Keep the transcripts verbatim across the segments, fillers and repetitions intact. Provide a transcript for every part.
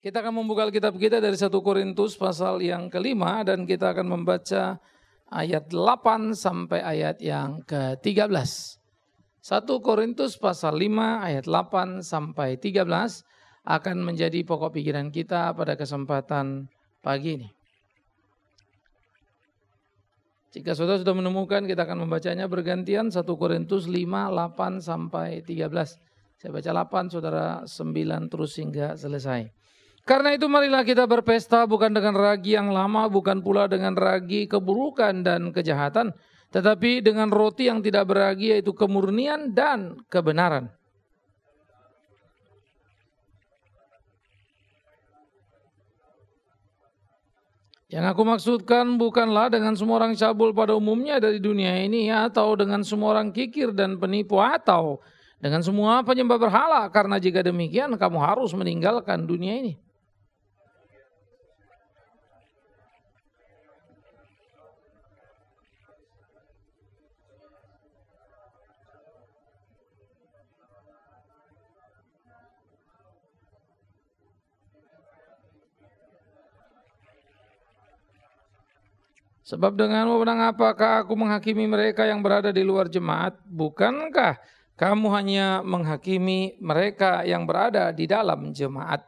Kita akan membuka Alkitab kita dari satu Korintus pasal yang kelima dan kita akan membaca ayat delapan sampai ayat yang ke tiga belas. satu Korintus pasal lima ayat delapan sampai tiga belas akan menjadi pokok pikiran kita pada kesempatan pagi ini. Jika saudara sudah menemukan, kita akan membacanya bergantian. satu Korintus lima, delapan sampai tiga belas. Saya baca delapan, saudara sembilan terus hingga selesai. Karena itu marilah kita berpesta bukan dengan ragi yang lama, bukan pula dengan ragi keburukan dan kejahatan, tetapi dengan roti yang tidak beragi, yaitu kemurnian dan kebenaran. Yang aku maksudkan bukanlah dengan semua orang cabul pada umumnya dari dunia ini, atau dengan semua orang kikir dan penipu, atau dengan semua penyembah berhala, karena jika demikian kamu harus meninggalkan dunia ini. Sebab dengan wewenang apakah aku menghakimi mereka yang berada di luar jemaat? Bukankah kamu hanya menghakimi mereka yang berada di dalam jemaat?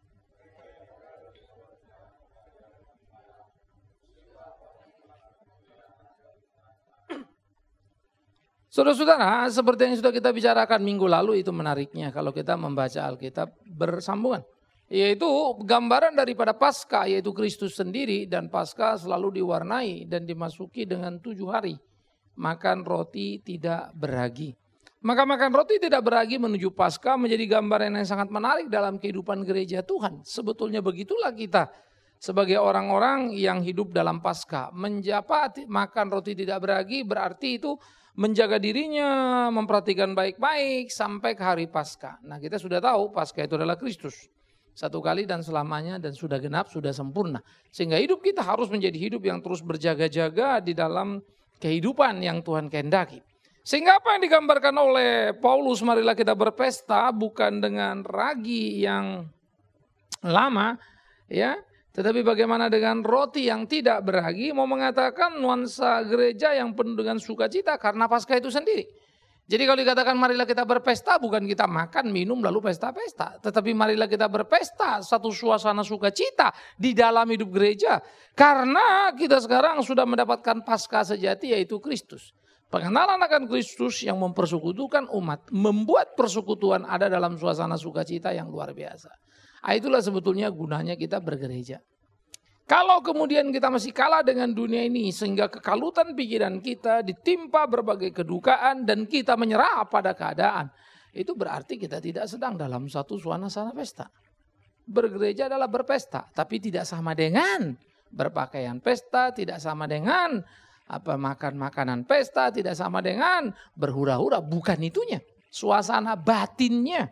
Saudara-saudara, seperti yang sudah kita bicarakan minggu lalu, itu menariknya kalau kita membaca Alkitab bersambungan. Yaitu gambaran daripada Paskah, yaitu Kristus sendiri, dan Paskah selalu diwarnai dan dimasuki dengan tujuh hari. Makan roti tidak beragi. Maka makan roti tidak beragi menuju Paskah menjadi gambaran yang sangat menarik dalam kehidupan gereja Tuhan. Sebetulnya begitulah kita sebagai orang-orang yang hidup dalam Paskah. Menjapa makan roti tidak beragi berarti itu menjaga dirinya, memperhatikan baik-baik sampai ke hari Paskah. Nah, kita sudah tahu Paskah itu adalah Kristus. Satu kali dan selamanya, dan sudah genap, sudah sempurna. Sehingga hidup kita harus menjadi hidup yang terus berjaga-jaga di dalam kehidupan yang Tuhan kehendaki. Sehingga apa yang digambarkan oleh Paulus, marilah kita berpesta bukan dengan ragi yang lama, ya, tetapi bagaimana dengan roti yang tidak beragi, mau mengatakan nuansa gereja yang penuh dengan sukacita karena Paskah itu sendiri. Jadi kalau dikatakan marilah kita berpesta, bukan kita makan, minum, lalu pesta-pesta. Tetapi marilah kita berpesta, satu suasana sukacita di dalam hidup gereja. Karena kita sekarang sudah mendapatkan Paskah sejati, yaitu Kristus. Pengenalan akan Kristus yang mempersekutukan umat, membuat persekutuan ada dalam suasana sukacita yang luar biasa. Itulah sebetulnya gunanya kita bergereja. Kalau kemudian kita masih kalah dengan dunia ini sehingga kekalutan pikiran kita ditimpa berbagai kedukaan dan kita menyerah pada keadaan, itu berarti kita tidak sedang dalam satu suasana pesta. Bergereja adalah berpesta, tapi tidak sama dengan berpakaian pesta, tidak sama dengan apa makan makanan pesta, tidak sama dengan berhura-hura, bukan itunya. Suasana batinnya.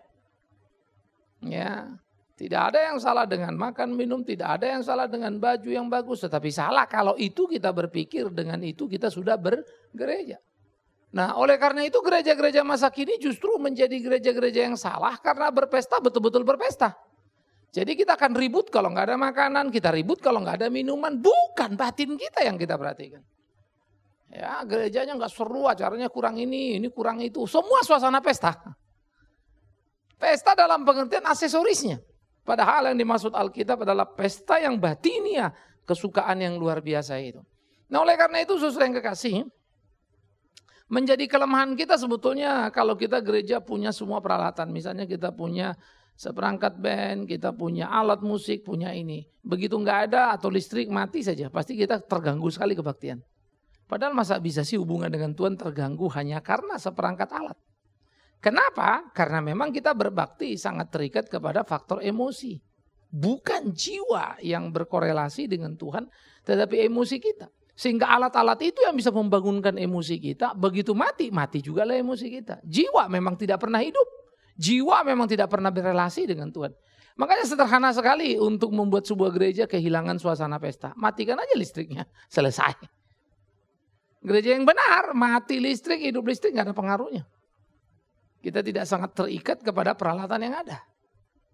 Ya. Tidak ada yang salah dengan makan, minum, tidak ada yang salah dengan baju yang bagus. Tetapi salah kalau itu kita berpikir dengan itu kita sudah bergereja. Nah, oleh karena itu gereja-gereja masa kini justru menjadi gereja-gereja yang salah karena berpesta betul-betul berpesta. Jadi kita akan ribut kalau nggak ada makanan, kita ribut kalau nggak ada minuman. Bukan batin kita yang kita perhatikan. Ya, gerejanya nggak seru, acaranya kurang ini, ini kurang itu. Semua suasana pesta. Pesta dalam pengertian aksesorisnya. Padahal yang dimaksud Alkitab adalah pesta yang batinia, kesukaan yang luar biasa itu. Nah, oleh karena itu saudara yang kekasih, menjadi kelemahan kita sebetulnya kalau kita gereja punya semua peralatan. Misalnya kita punya seperangkat band, kita punya alat musik, punya ini. Begitu nggak ada atau listrik mati saja, pasti kita terganggu sekali kebaktian. Padahal masa bisa sih hubungan dengan Tuhan terganggu hanya karena seperangkat alat. Kenapa? Karena memang kita berbakti sangat terikat kepada faktor emosi. Bukan jiwa yang berkorelasi dengan Tuhan, tetapi emosi kita. Sehingga alat-alat itu yang bisa membangunkan emosi kita, begitu mati, mati juga lah emosi kita. Jiwa memang tidak pernah hidup. Jiwa memang tidak pernah berelasi dengan Tuhan. Makanya sederhana sekali untuk membuat sebuah gereja kehilangan suasana pesta. Matikan aja listriknya, selesai. Gereja yang benar, mati listrik, hidup listrik, gak ada pengaruhnya. Kita tidak sangat terikat kepada peralatan yang ada.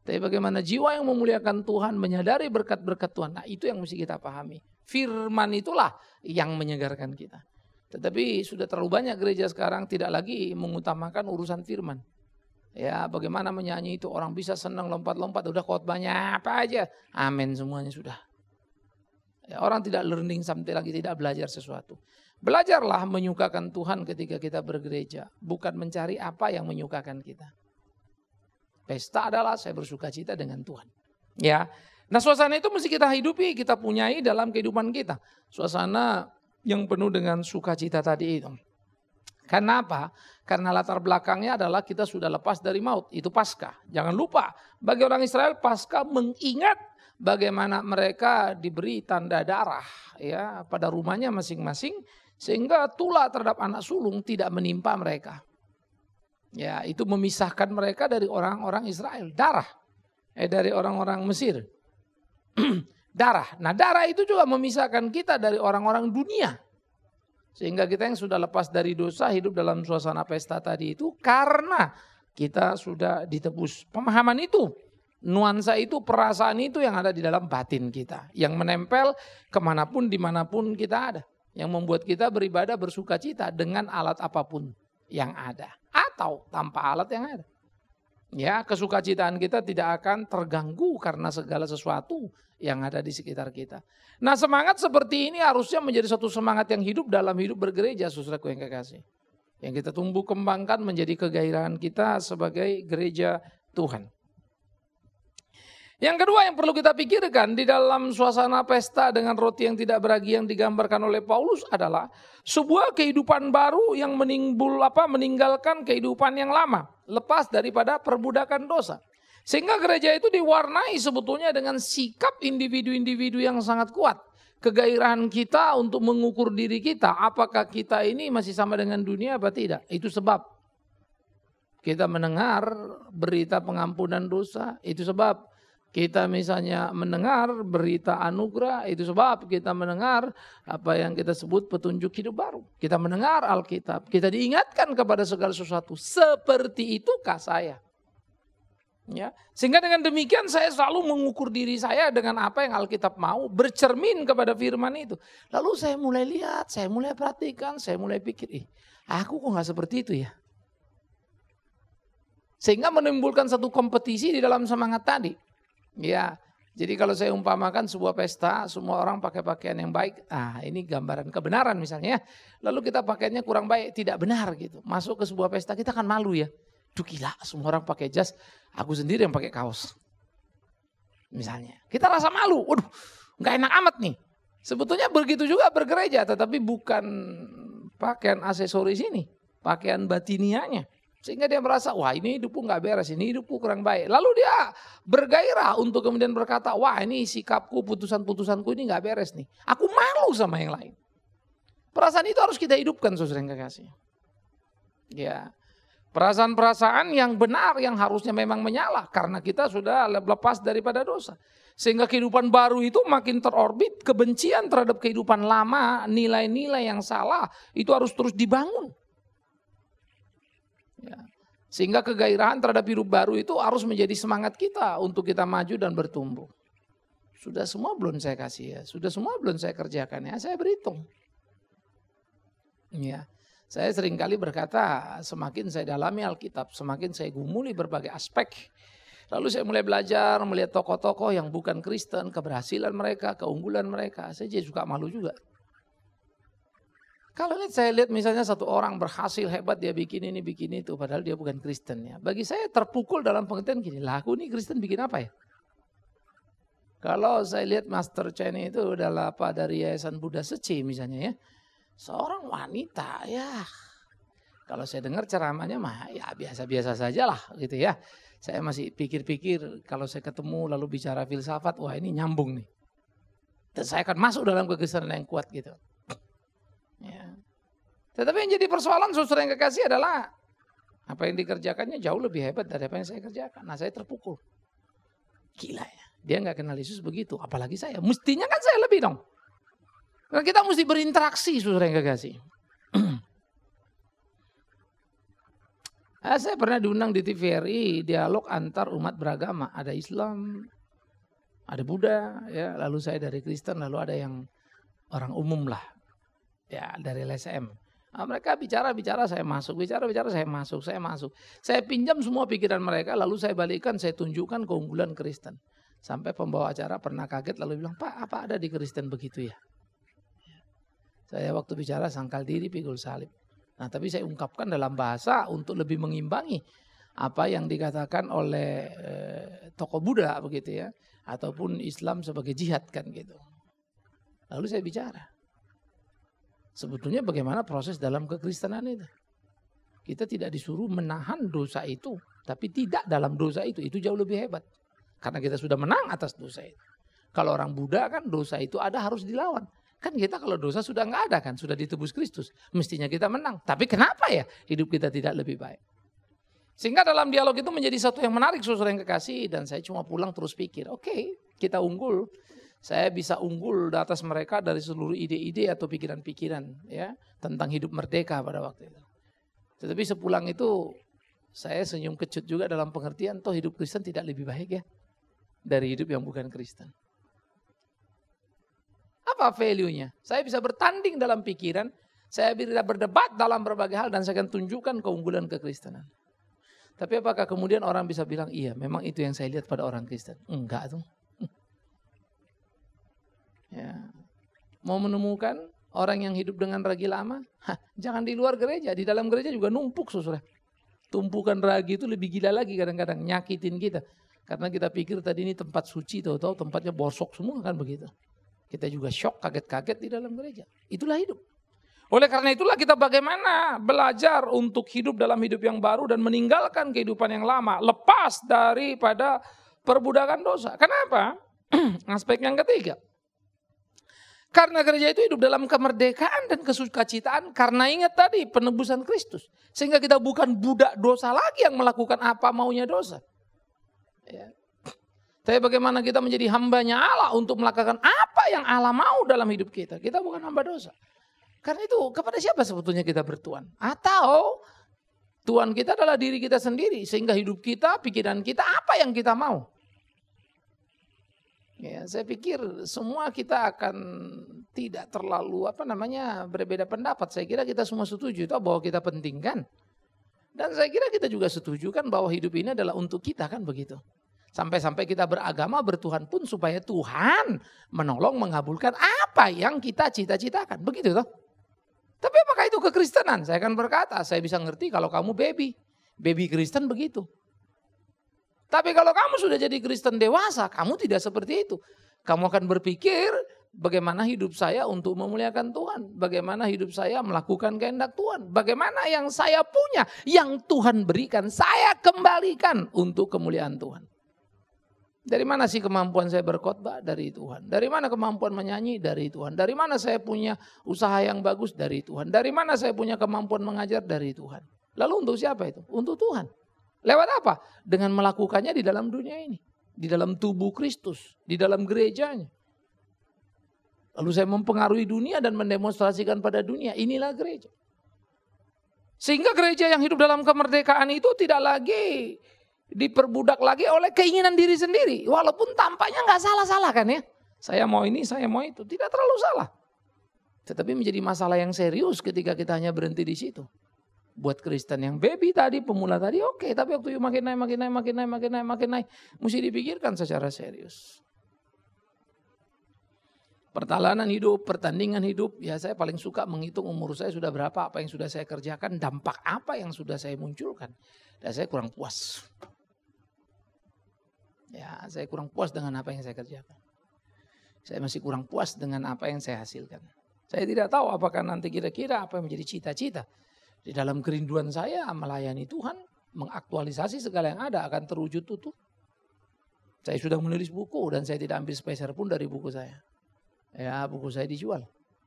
Tapi bagaimana jiwa yang memuliakan Tuhan, menyadari berkat-berkat Tuhan. Nah itu yang mesti kita pahami. Firman itulah yang menyegarkan kita. Tetapi sudah terlalu banyak gereja sekarang tidak lagi mengutamakan urusan firman. Ya bagaimana menyanyi itu orang bisa senang lompat-lompat. Udah khotbahnya apa aja. Amin semuanya sudah. Ya, orang tidak learning sampai lagi tidak belajar sesuatu. Belajarlah menyukakan Tuhan ketika kita bergereja. Bukan mencari apa yang menyukakan kita. Pesta adalah saya bersuka cita dengan Tuhan. Ya, nah suasana itu mesti kita hidupi, kita punyai dalam kehidupan kita. Suasana yang penuh dengan sukacita tadi itu. Karena apa? Karena latar belakangnya adalah kita sudah lepas dari maut. Itu Paskah. Jangan lupa, bagi orang Israel Paskah mengingat bagaimana mereka diberi tanda darah ya pada rumahnya masing-masing. Sehingga tulah terhadap anak sulung tidak menimpa mereka. Ya, itu memisahkan mereka dari orang-orang Israel. Darah. Eh, dari orang-orang Mesir. Darah. Nah, darah itu juga memisahkan kita dari orang-orang dunia. Sehingga kita yang sudah lepas dari dosa hidup dalam suasana pesta tadi itu karena kita sudah ditebus. Pemahaman itu, nuansa itu, perasaan itu yang ada di dalam batin kita. Yang menempel kemanapun, dimanapun kita ada. Yang membuat kita beribadah bersuka cita dengan alat apapun yang ada. Atau tanpa alat yang ada. Ya, kesukacitaan kita tidak akan terganggu karena segala sesuatu yang ada di sekitar kita. Nah, semangat seperti ini harusnya menjadi satu semangat yang hidup dalam hidup bergereja, saudaraku yang kekasih. Yang kita tumbuh kembangkan menjadi kegairahan kita sebagai gereja Tuhan. Yang kedua yang perlu kita pikirkan di dalam suasana pesta dengan roti yang tidak beragi yang digambarkan oleh Paulus adalah sebuah kehidupan baru yang menimbul apa meninggalkan kehidupan yang lama, lepas daripada perbudakan dosa. Sehingga gereja itu diwarnai sebetulnya dengan sikap individu-individu yang sangat kuat. Kegairahan kita untuk mengukur diri kita, apakah kita ini masih sama dengan dunia atau tidak. Itu sebab kita mendengar berita pengampunan dosa, itu sebab kita misalnya mendengar berita anugerah, itu sebab kita mendengar apa yang kita sebut petunjuk hidup baru. Kita mendengar Alkitab, kita diingatkan kepada segala sesuatu. Seperti itukah saya? Ya, sehingga dengan demikian saya selalu mengukur diri saya dengan apa yang Alkitab mau, bercermin kepada firman itu. Lalu saya mulai lihat, saya mulai perhatikan, saya mulai pikir, ih, aku kok gak seperti itu ya? Sehingga menimbulkan satu kompetisi di dalam semangat tadi. Ya, jadi kalau saya umpamakan sebuah pesta, semua orang pakai pakaian yang baik. Ah, ini gambaran kebenaran misalnya. Lalu kita pakaiannya kurang baik, tidak benar gitu. Masuk ke sebuah pesta kita kan malu ya. Duh gila, semua orang pakai jas, aku sendiri yang pakai kaos. Misalnya, kita rasa malu. Waduh, nggak enak amat nih. Sebetulnya begitu juga bergereja, tetapi bukan pakaian aksesoris ini, pakaian batinianya. Sehingga dia merasa, wah ini hidupku gak beres, ini hidupku kurang baik. Lalu dia bergairah untuk kemudian berkata, wah ini sikapku, putusan-putusanku ini gak beres nih. Aku malu sama yang lain. Perasaan itu harus kita hidupkan, saudara yang kekasih. Ya, perasaan-perasaan yang benar, yang harusnya memang menyala. Karena kita sudah lepas daripada dosa. Sehingga kehidupan baru itu makin terorbit, kebencian terhadap kehidupan lama, nilai-nilai yang salah, itu harus terus dibangun. Ya. Sehingga kegairahan terhadap hidup baru itu harus menjadi semangat kita untuk kita maju dan bertumbuh. Sudah semua belum saya kasih ya, sudah semua belum saya kerjakan ya, saya berhitung. Ya, saya seringkali berkata semakin saya dalami Alkitab, semakin saya gumuli berbagai aspek. Lalu saya mulai belajar melihat tokoh-tokoh yang bukan Kristen, keberhasilan mereka, keunggulan mereka, saya jadi suka malu juga. Kalau lihat, saya lihat misalnya satu orang berhasil hebat, dia bikin ini, bikin itu, padahal dia bukan Kristen ya. Bagi saya terpukul dalam pengertian gini, lah aku ini Kristen bikin apa ya? Kalau saya lihat Master Chen itu adalah apa dari Yayasan Buddha Seci misalnya ya. Seorang wanita ya, kalau saya dengar ceramahnya mah ya biasa-biasa saja lah gitu ya. Saya masih pikir-pikir kalau saya ketemu lalu bicara filsafat, wah ini nyambung nih. Dan saya akan masuk dalam kekristenan yang kuat gitu. Ya. Tetapi yang jadi persoalan saudara yang kekasih adalah apa yang dikerjakannya jauh lebih hebat dari apa yang saya kerjakan. Nah saya terpukul. Gila ya, dia gak kenal Yesus begitu, apalagi saya. Mestinya kan saya lebih dong. Karena kita mesti berinteraksi saudara yang kekasih. Ah, saya pernah diundang di T V R I, dialog antar umat beragama. Ada Islam, ada Buddha, ya. Lalu saya dari Kristen, lalu ada yang orang umum lah, ya dari L S M. Nah, mereka bicara-bicara saya masuk, bicara-bicara saya masuk, saya masuk. Saya pinjam semua pikiran mereka, lalu saya balikkan, saya tunjukkan keunggulan Kristen. Sampai pembawa acara pernah kaget lalu bilang, Pak, apa ada di Kristen begitu ya? Saya waktu bicara sangkal diri pikul salib. Nah, tapi saya ungkapkan dalam bahasa untuk lebih mengimbangi apa yang dikatakan oleh eh, tokoh Buddha begitu ya, ataupun Islam sebagai jihad kan gitu. Lalu saya bicara, sebetulnya bagaimana proses dalam kekristenan itu? Kita tidak disuruh menahan dosa itu, tapi tidak dalam dosa itu, itu jauh lebih hebat. Karena kita sudah menang atas dosa itu. Kalau orang Buddha kan dosa itu ada harus dilawan. Kan kita kalau dosa sudah nggak ada kan, sudah ditebus Kristus. Mestinya kita menang. Tapi kenapa ya hidup kita tidak lebih baik? Sehingga dalam dialog itu menjadi satu yang menarik, saudara yang kekasih. Dan saya cuma pulang terus pikir, oke okay, kita unggul. Saya bisa unggul di atas mereka dari seluruh ide-ide atau pikiran-pikiran ya tentang hidup merdeka pada waktu itu. Tetapi sepulang itu saya senyum kecut juga dalam pengertian, toh hidup Kristen tidak lebih baik ya dari hidup yang bukan Kristen. Apa value-nya? Saya bisa bertanding dalam pikiran, saya bisa berdebat dalam berbagai hal dan saya akan tunjukkan keunggulan kekristenan. Tapi apakah kemudian orang bisa bilang, iya memang itu yang saya lihat pada orang Kristen? Enggak tuh. Ya. Mau menemukan orang yang hidup dengan ragi lama? Hah, jangan di luar gereja, di dalam gereja juga numpuk saudara. Tumpukan ragi itu lebih gila lagi kadang-kadang, nyakitin kita. Karena kita pikir tadi ini tempat suci, tahu-tahu tempatnya bosok semua kan begitu. Kita juga shock, kaget-kaget di dalam gereja. Itulah hidup. Oleh karena itulah kita bagaimana belajar untuk hidup dalam hidup yang baru dan meninggalkan kehidupan yang lama. Lepas daripada perbudakan dosa. Kenapa? Aspek yang ketiga. Karena gereja itu hidup dalam kemerdekaan dan kesukacitaan. Karena ingat tadi penebusan Kristus. Sehingga kita bukan budak dosa lagi yang melakukan apa maunya dosa. Ya. Tapi bagaimana kita menjadi hambanya Allah untuk melakukan apa yang Allah mau dalam hidup kita. Kita bukan hamba dosa. Karena itu kepada siapa sebetulnya kita bertuan? Atau Tuhan kita adalah diri kita sendiri. Sehingga hidup kita, pikiran kita, apa yang kita mau. Ya, saya pikir semua kita akan tidak terlalu apa namanya berbeda pendapat. Saya kira kita semua setuju itu bahwa kita pentingkan. Dan saya kira kita juga setuju kan bahwa hidup ini adalah untuk kita kan begitu. Sampai-sampai kita beragama, bertuhan pun supaya Tuhan menolong mengabulkan apa yang kita cita-citakan. Begitu toh. Tapi apakah itu kekristenan? Saya akan berkata, saya bisa ngerti kalau kamu baby. Baby Kristen begitu. Tapi kalau kamu sudah jadi Kristen dewasa, kamu tidak seperti itu. Kamu akan berpikir bagaimana hidup saya untuk memuliakan Tuhan. Bagaimana hidup saya melakukan kehendak Tuhan. Bagaimana yang saya punya, yang Tuhan berikan, saya kembalikan untuk kemuliaan Tuhan. Dari mana sih kemampuan saya berkhotbah? Dari Tuhan. Dari mana kemampuan menyanyi? Dari Tuhan. Dari mana saya punya usaha yang bagus? Dari Tuhan. Dari mana saya punya kemampuan mengajar? Dari Tuhan. Lalu untuk siapa itu? Untuk Tuhan. Lewat apa? Dengan melakukannya di dalam dunia ini. Di dalam tubuh Kristus. Di dalam gerejanya. Lalu saya mempengaruhi dunia dan mendemonstrasikan pada dunia. Inilah gereja. Sehingga gereja yang hidup dalam kemerdekaan itu tidak lagi diperbudak lagi oleh keinginan diri sendiri. Walaupun tampaknya nggak salah-salah kan ya. Saya mau ini, saya mau itu. Tidak terlalu salah. Tetapi menjadi masalah yang serius ketika kita hanya berhenti di situ. Buat Kristen yang baby tadi, pemula tadi oke. Okay, tapi waktu makin naik, makin naik, makin naik, makin naik, makin naik. Mesti dipikirkan secara serius. Pertalanan hidup, pertandingan hidup. Ya saya paling suka menghitung umur saya sudah berapa, apa yang sudah saya kerjakan, dampak apa yang sudah saya munculkan. Dan saya kurang puas. Ya, saya kurang puas dengan apa yang saya kerjakan. Saya masih kurang puas dengan apa yang saya hasilkan. Saya tidak tahu apakah nanti kira-kira apa yang menjadi cita-cita. Di dalam kerinduan saya melayani Tuhan, mengaktualisasi segala yang ada akan terwujud utuh. Saya sudah menulis buku dan saya tidak ambil speser pun dari buku saya. Ya, buku saya dijual.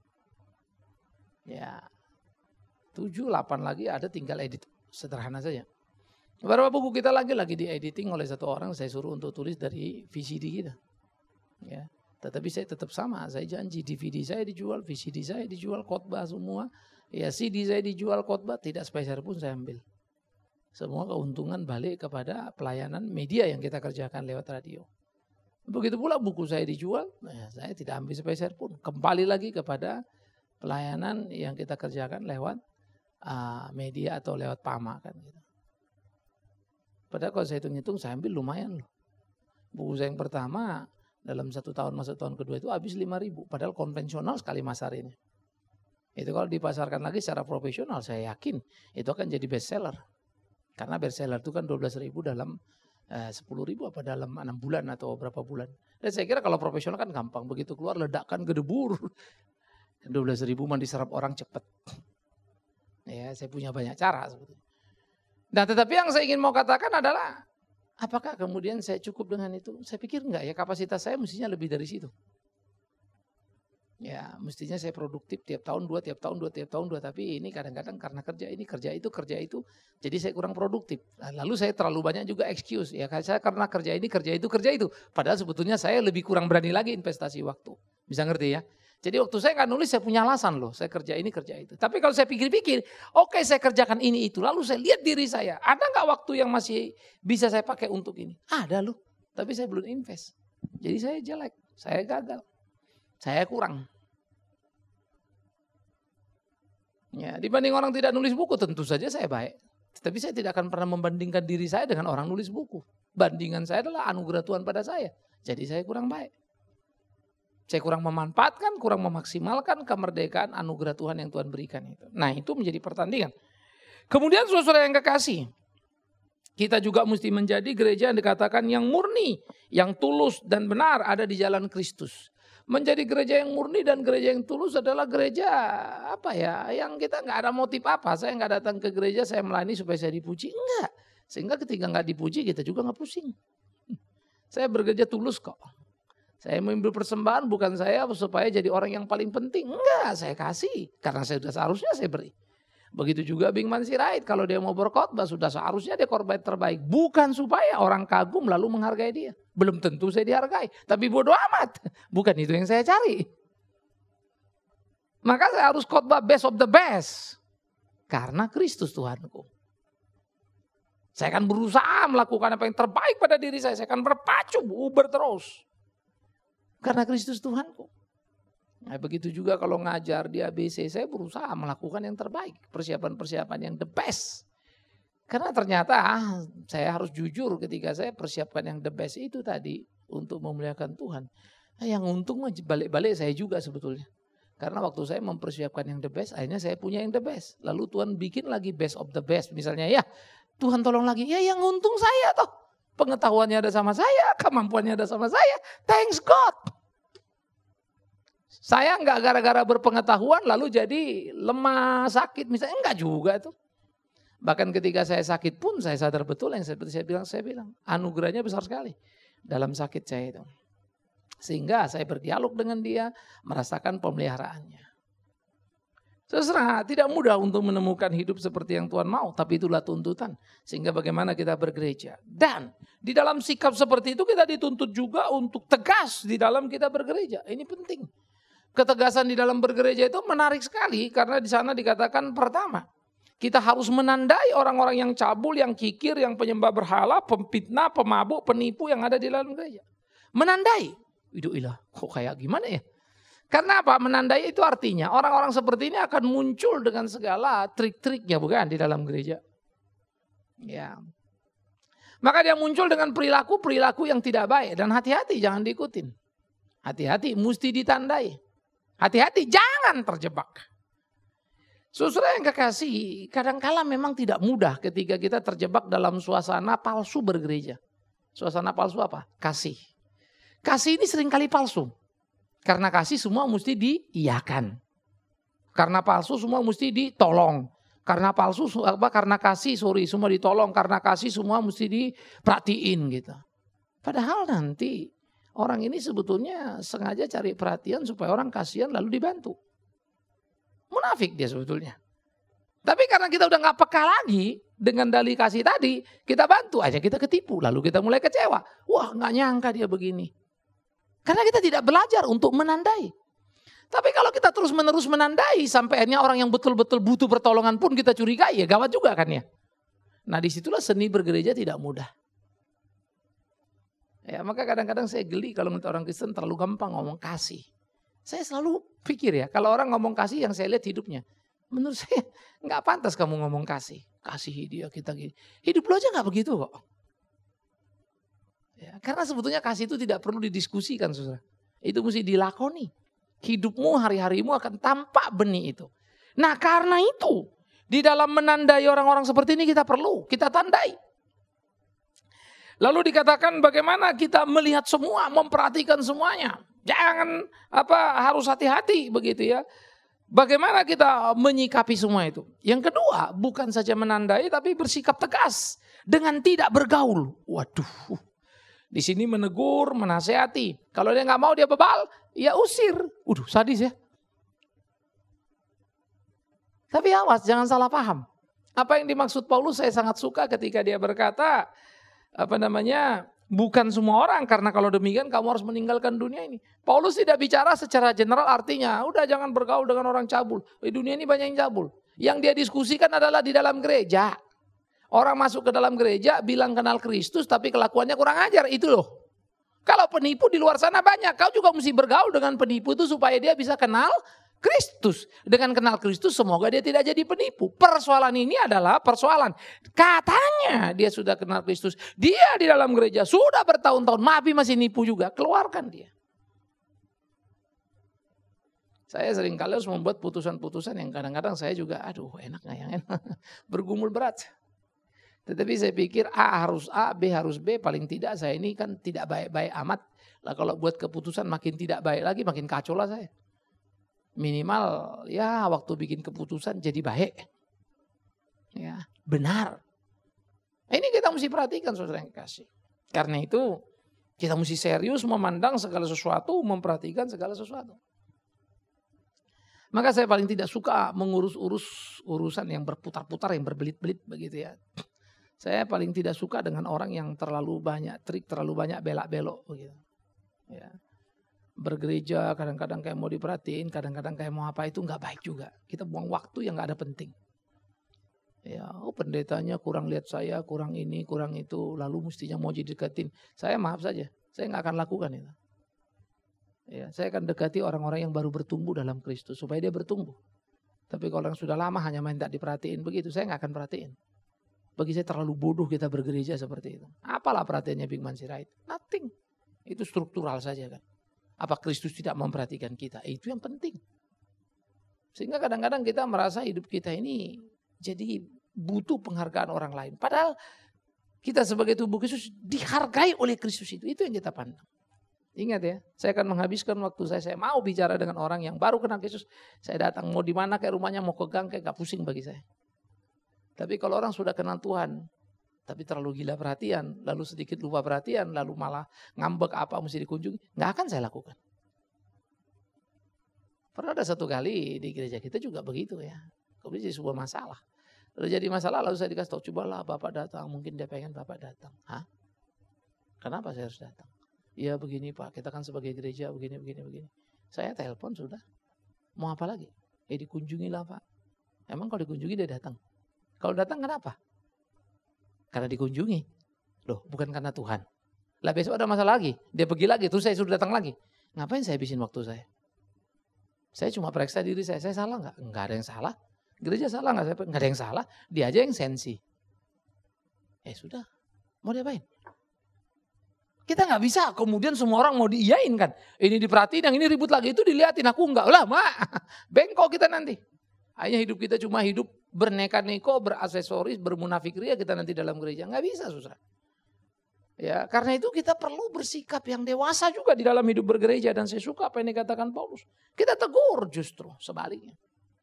Ya, tujuh, delapan lagi ada tinggal edit. Sederhana saja. Beberapa buku kita lagi lagi di editing oleh satu orang, saya suruh untuk tulis dari V C D kita. Ya, tetapi saya tetap sama, saya janji D V D saya dijual, V C D saya dijual, khotbah semua. Ya, C D saya dijual, khotbah, tidak spesial pun saya ambil. semua keuntungan balik kepada pelayanan media yang kita kerjakan lewat radio. Begitu pula buku saya dijual, nah saya tidak ambil sepeser pun. Kembali lagi kepada pelayanan yang kita kerjakan lewat uh, media atau lewat P A M A kan. Gitu. Padahal kalau saya hitung-hitung saya ambil lumayan loh. Buku saya yang pertama dalam satu tahun masuk tahun kedua itu habis lima ribu. Padahal konvensional sekali masarinnya. Itu kalau dipasarkan lagi secara profesional saya yakin itu akan jadi best seller. Karena best seller itu kan dua belas ribu dalam Eh, sepuluh ribu apa dalam enam bulan atau berapa bulan. Dan saya kira kalau profesional kan gampang. Begitu keluar ledakan gedebur. dua belas ribu mah diserap orang cepat. Ya, saya punya banyak cara sebetulnya. Nah tetapi yang saya ingin mau katakan adalah, apakah kemudian saya cukup dengan itu? Saya pikir enggak ya, kapasitas saya mestinya lebih dari situ. Ya mestinya saya produktif tiap tahun dua, tiap tahun dua, tiap tahun dua. Tapi ini kadang-kadang karena kerja ini, kerja itu, kerja itu. Jadi saya kurang produktif. Lalu saya terlalu banyak juga excuse. Ya saya karena kerja ini, kerja itu, kerja itu. Padahal sebetulnya saya lebih kurang berani lagi investasi waktu. Bisa ngerti ya? Jadi waktu saya nggak nulis saya punya alasan loh. Saya kerja ini, kerja itu. Tapi kalau saya pikir-pikir, oke okay, saya kerjakan ini itu. Lalu saya lihat diri saya. Ada nggak waktu yang masih bisa saya pakai untuk ini? Ada loh. Tapi saya belum invest. Jadi saya jelek. Saya gagal. Saya kurang. Ya, dibanding orang tidak nulis buku tentu saja saya baik. Tapi saya tidak akan pernah membandingkan diri saya dengan orang nulis buku. Bandingan saya adalah anugerah Tuhan pada saya. Jadi saya kurang baik. Saya kurang memanfaatkan, kurang memaksimalkan kemerdekaan anugerah Tuhan yang Tuhan berikan itu. Nah itu menjadi pertandingan. Kemudian saudara yang kekasih. Kita juga mesti menjadi gereja yang dikatakan yang murni, yang tulus dan benar ada di jalan Kristus. Menjadi gereja yang murni dan gereja yang tulus adalah gereja apa ya, yang kita nggak ada motif apa. Saya nggak datang ke gereja saya melayani supaya saya dipuji, enggak. Sehingga ketika nggak dipuji kita juga nggak pusing. Saya bergereja tulus kok. Saya mengambil persembahan bukan saya supaya jadi orang yang paling penting, enggak. Saya kasih karena saya sudah seharusnya saya beri. Begitu juga Bing Man Sirait, kalau dia mau berkhotbah sudah seharusnya dia korban terbaik. Bukan supaya orang kagum lalu menghargai dia. Belum tentu saya dihargai, tapi bodoh amat. Bukan itu yang saya cari. Maka saya harus khotbah best of the best. Karena Kristus Tuhanku. Saya akan berusaha melakukan apa yang terbaik pada diri saya. Saya akan berpacu, uber terus. Karena Kristus Tuhanku. Nah, begitu juga kalau ngajar di A B C, saya berusaha melakukan yang terbaik. Persiapan-persiapan yang the best. Karena ternyata saya harus jujur ketika saya persiapkan yang the best itu tadi untuk memuliakan Tuhan. Nah, yang untung balik-balik saya juga sebetulnya. Karena waktu saya mempersiapkan yang the best, akhirnya saya punya yang the best. Lalu Tuhan bikin lagi best of the best. Misalnya ya Tuhan tolong lagi, ya yang untung saya toh. Pengetahuannya ada sama saya, kemampuannya ada sama saya. Thanks God. Saya enggak gara-gara berpengetahuan lalu jadi lemah, sakit. Misalnya enggak juga tuh. Bahkan ketika saya sakit pun saya sadar betul yang seperti saya bilang. Saya bilang anugerahnya besar sekali dalam sakit saya itu. Sehingga saya berdialog dengan dia, merasakan pemeliharaannya. Seserah, tidak mudah untuk menemukan hidup seperti yang Tuhan mau. Tapi itulah tuntutan. Sehingga bagaimana kita bergereja. Dan di dalam sikap seperti itu kita dituntut juga untuk tegas di dalam kita bergereja. Ini penting. Ketegasan di dalam bergereja itu menarik sekali karena di sana dikatakan pertama, kita harus menandai orang-orang yang cabul, yang kikir, yang penyembah berhala, pemfitnah, pemabuk, penipu yang ada di dalam gereja. Menandai. Iduh ilah, kok kayak gimana ya? Karena apa? Menandai itu artinya orang-orang seperti ini akan muncul dengan segala trik-triknya bukan di dalam gereja. Ya. Maka dia muncul dengan perilaku-perilaku yang tidak baik dan hati-hati jangan diikutin. Hati-hati mesti ditandai. Hati-hati jangan terjebak. Saudara yang kekasih, kadang-kala memang tidak mudah ketika kita terjebak dalam suasana palsu bergereja. Suasana palsu apa? Kasih. Kasih ini seringkali palsu. Karena kasih semua mesti diiyakan. Karena palsu semua mesti ditolong. Karena palsu apa? Karena kasih sorry semua ditolong. Karena kasih semua mesti diperhatiin gitu. Padahal nanti orang ini sebetulnya sengaja cari perhatian supaya orang kasihan lalu dibantu. Munafik dia sebetulnya. Tapi karena kita udah gak peka lagi dengan dalih kasih tadi, kita bantu aja kita ketipu. Lalu kita mulai kecewa. Wah gak nyangka dia begini. Karena kita tidak belajar untuk menandai. Tapi kalau kita terus menerus menandai sampai akhirnya orang yang betul-betul butuh pertolongan pun kita curigai ya gawat juga kan ya. Nah disitulah seni bergereja tidak mudah. Ya, maka kadang-kadang saya geli kalau melihat orang Kristen terlalu gampang ngomong kasih. Saya selalu pikir ya, kalau orang ngomong kasih yang saya lihat hidupnya. Menurut saya nggak pantas kamu ngomong kasih. Kasih dia kita gini. Hidup lo aja nggak begitu kok. Ya, karena sebetulnya kasih itu tidak perlu didiskusikan, saudara. Itu mesti dilakoni. Hidupmu, hari-harimu akan tampak benih itu. Nah karena itu, di dalam menandai orang-orang seperti ini kita perlu, kita tandai. Lalu dikatakan bagaimana kita melihat semua, memperhatikan semuanya. Jangan apa harus hati-hati begitu ya. Bagaimana kita menyikapi semua itu? Yang kedua, bukan saja menandai tapi bersikap tegas dengan tidak bergaul. Waduh. Di sini menegur, menasehati. Kalau dia nggak mau dia bebal, ya usir. Waduh, sadis ya. Tapi awas, jangan salah paham. Apa yang dimaksud Paulus saya sangat suka ketika dia berkata, apa namanya, bukan semua orang, karena kalau demikian kamu harus meninggalkan dunia ini. Paulus tidak bicara secara general, artinya udah jangan bergaul dengan orang cabul. Di dunia ini banyak yang cabul. Yang dia diskusikan adalah di dalam gereja. Orang masuk ke dalam gereja bilang kenal Kristus tapi kelakuannya kurang ajar, itu loh. Kalau penipu di luar sana banyak, kau juga mesti bergaul dengan penipu itu supaya dia bisa kenal Kristus. Dengan kenal Kristus semoga dia tidak jadi penipu. Persoalan ini adalah persoalan. Katanya dia sudah kenal Kristus. Dia di dalam gereja sudah bertahun-tahun. Tapi masih nipu juga. Keluarkan dia. Saya seringkali harus membuat putusan-putusan yang kadang-kadang saya juga aduh enak gak yang enak. Bergumul berat. Tetapi saya pikir A harus A, B harus B. Paling tidak saya ini kan tidak baik-baik amat. Lah kalau buat keputusan makin tidak baik lagi makin kacau lah saya. Minimal ya waktu bikin keputusan jadi baik. Ya, benar. Ini kita mesti perhatikan saudara yang kasih. Karena itu kita mesti serius memandang segala sesuatu, memperhatikan segala sesuatu. Maka saya paling tidak suka mengurus-urus urusan yang berputar-putar, yang berbelit-belit begitu ya. Saya paling tidak suka dengan orang yang terlalu banyak trik, terlalu banyak belak-belok begitu. Ya. Bergereja kadang-kadang kayak mau diperhatiin, kadang-kadang kayak mau apa, itu nggak baik juga. Kita buang waktu yang nggak ada penting. Ya, oh pendetanya kurang lihat saya, kurang ini, kurang itu, lalu mestinya mau didekatin. Saya maaf saja, saya nggak akan lakukan itu. Ya, saya akan dekati orang-orang yang baru bertumbuh dalam Kristus supaya dia bertumbuh. Tapi kalau yang sudah lama hanya main tak diperhatiin begitu, saya nggak akan perhatiin. Bagi saya terlalu bodoh kita bergereja seperti itu. Apalah perhatiannya Big Man Sirait? Nothing. Itu struktural saja kan. Apa Kristus tidak memperhatikan kita? Eh, itu yang penting. Sehingga kadang-kadang kita merasa hidup kita ini jadi butuh penghargaan orang lain. Padahal kita sebagai tubuh Kristus dihargai oleh Kristus itu. Itu yang kita pandang. Ingat ya, saya akan menghabiskan waktu saya. Saya mau bicara dengan orang yang baru kenal Kristus. Saya datang mau di mana kayak rumahnya, mau ke gang kayak gak pusing bagi saya. Tapi kalau orang sudah kenal Tuhan, tapi terlalu gila perhatian, lalu sedikit lupa perhatian, lalu malah ngambek apa mesti dikunjungi, nggak akan saya lakukan. Pernah ada satu kali di gereja kita juga begitu ya, kemudian jadi sebuah masalah. Lalu jadi masalah, lalu saya dikasih tahu, cobalah Bapak datang, mungkin dia pengen Bapak datang. Hah? Kenapa saya harus datang? Ya begini Pak, kita kan sebagai gereja begini, begini, begini. Saya telepon sudah, mau apa lagi? Ya dikunjungilah Pak. Emang kalau dikunjungi dia datang? Kalau datang kenapa? Karena dikunjungi. Loh, bukan karena Tuhan. Lah besok ada masalah lagi. Dia pergi lagi, terus saya suruh datang lagi. Ngapain saya habisin waktu saya? Saya cuma periksa diri saya. Saya salah nggak? Nggak ada yang salah. Gereja salah nggak? Saya nggak ada yang salah. Dia aja yang sensi. Eh sudah, mau diapain? Kita nggak bisa. Kemudian semua orang mau diiyain kan? Ini diperhatiin, yang ini ribut lagi itu diliatin. Aku nggak lah, mak. Bengkok kita nanti. Akhirnya hidup kita cuma hidup berneka-neko, beraksesoris, bermunafik ria kita nanti dalam gereja. Nggak bisa susah. Ya, karena itu kita perlu bersikap yang dewasa juga di dalam hidup bergereja. Dan saya suka apa yang dikatakan Paulus. Kita tegur justru sebaliknya.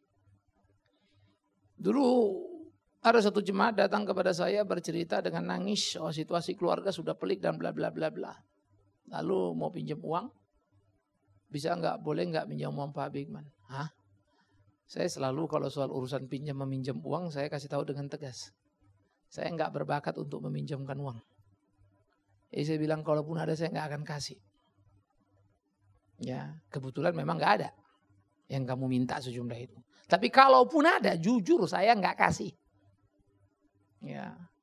Dulu ada satu jemaat datang kepada saya bercerita dengan nangis. Oh situasi keluarga sudah pelik dan bla bla bla bla. Lalu mau pinjam uang. Bisa nggak? Boleh nggak pinjam uang Pak Bigman? Hah? Saya selalu kalau soal urusan pinjam meminjam uang, saya kasih tahu dengan tegas. Saya nggak berbakat untuk meminjamkan uang. Jadi saya bilang kalaupun ada saya nggak akan kasih. Ya kebetulan memang nggak ada yang kamu minta sejumlah itu. Tapi kalaupun ada, jujur saya nggak kasih. Ya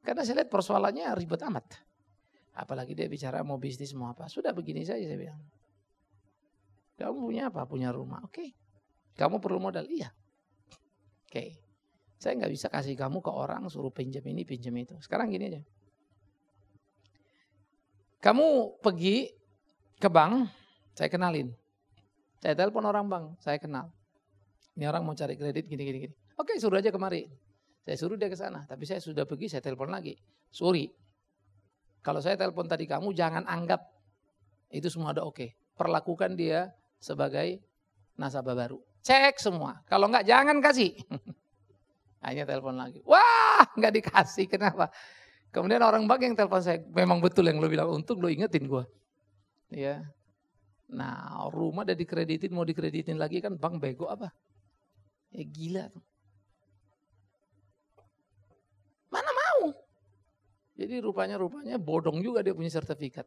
Karena saya lihat persoalannya ribet amat. Apalagi dia bicara mau bisnis mau apa. Sudah begini saja saya bilang. Kamu punya apa? Punya rumah. Oke. Kamu perlu modal? Iya. Oke. Saya nggak bisa kasih kamu ke orang suruh pinjam ini pinjam itu. Sekarang gini aja. Kamu pergi ke bank, saya kenalin. Saya telepon orang bank, saya kenal. Ini orang mau cari kredit gini gini gini. Oke, suruh aja kemari. Saya suruh dia ke sana, tapi saya sudah pergi, saya telepon lagi. Sorry, kalau saya telepon tadi kamu jangan anggap itu semua ada oke. Perlakukan dia sebagai nasabah baru. Cek semua, kalau enggak jangan kasih. Hanya telepon lagi. Wah, enggak dikasih, kenapa? Kemudian orang bank yang telepon saya, memang betul yang lo bilang, untung lo ingetin gue. Ya. Nah, rumah udah dikreditin, mau dikreditin lagi kan bank bego apa? Ya gila tuh. Mana mau? Jadi rupanya-rupanya bodong juga dia punya sertifikat.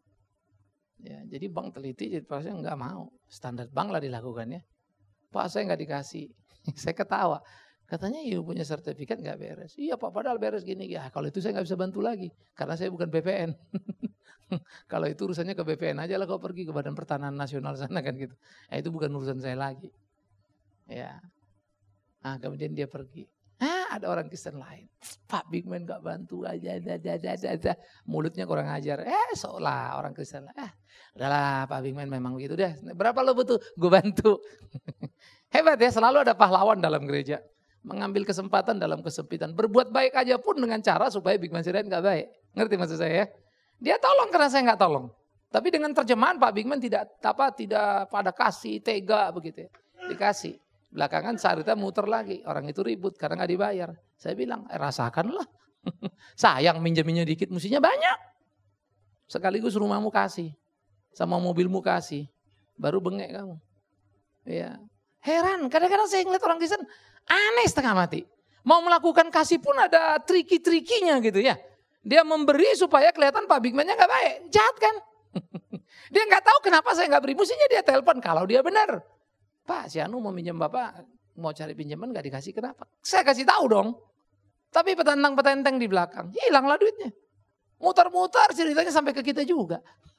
Ya, jadi bank teliti, jadi pasnya nggak mau. Standar bank lah dilakukannya. Pak saya nggak dikasih. Saya ketawa. Katanya iya punya sertifikat nggak beres. Iya Pak padahal beres gini. Ya kalau itu saya nggak bisa bantu lagi. Karena saya bukan B P N. Kalau itu urusannya ke B P N aja lah kau pergi ke Badan Pertanahan Nasional sana kan gitu. Ya, itu bukan urusan saya lagi. Ya. Nah kemudian dia pergi. Ah, ada orang Kristen lain. Pak Bigman gak bantu aja, aja, aja, aja, aja. Mulutnya kurang ajar. Eh, seolah orang Kristen lah. Eh, udahlah Pak Bigman memang begitu deh. Berapa lo butuh? Gue bantu. Hebat ya, selalu ada pahlawan dalam gereja. Mengambil kesempatan dalam kesempitan. Berbuat baik aja pun dengan cara supaya Bigman Sirait gak baik. Ngerti maksud saya ya? Dia tolong karena saya gak tolong. Tapi dengan terjemahan Pak Bigman tidak apa tidak pada kasih, tega begitu ya. Dikasih. Belakangan Sarita muter lagi. Orang itu ribut karena gak dibayar. Saya bilang, eh, rasakanlah. Sayang minjeminnya dikit, mestinya banyak. Sekaligus rumahmu kasih. Sama mobilmu kasih. Baru bengek kamu. Ya. Heran, kadang-kadang saya ngeliat orang Kristen aneh setengah mati. Mau melakukan kasih pun ada triki-trikinya gitu ya. Dia memberi supaya kelihatan Pak Bigman-nya gak baik. Jahat kan? Dia gak tahu kenapa saya gak beri. Mestinya dia telepon kalau dia benar. Pak, si Anu mau minjem Bapak, mau cari pinjaman gak dikasih, kenapa? Saya kasih tahu dong. Tapi petantang-petenteng di belakang, hilanglah duitnya. Mutar-mutar ceritanya sampai ke kita juga.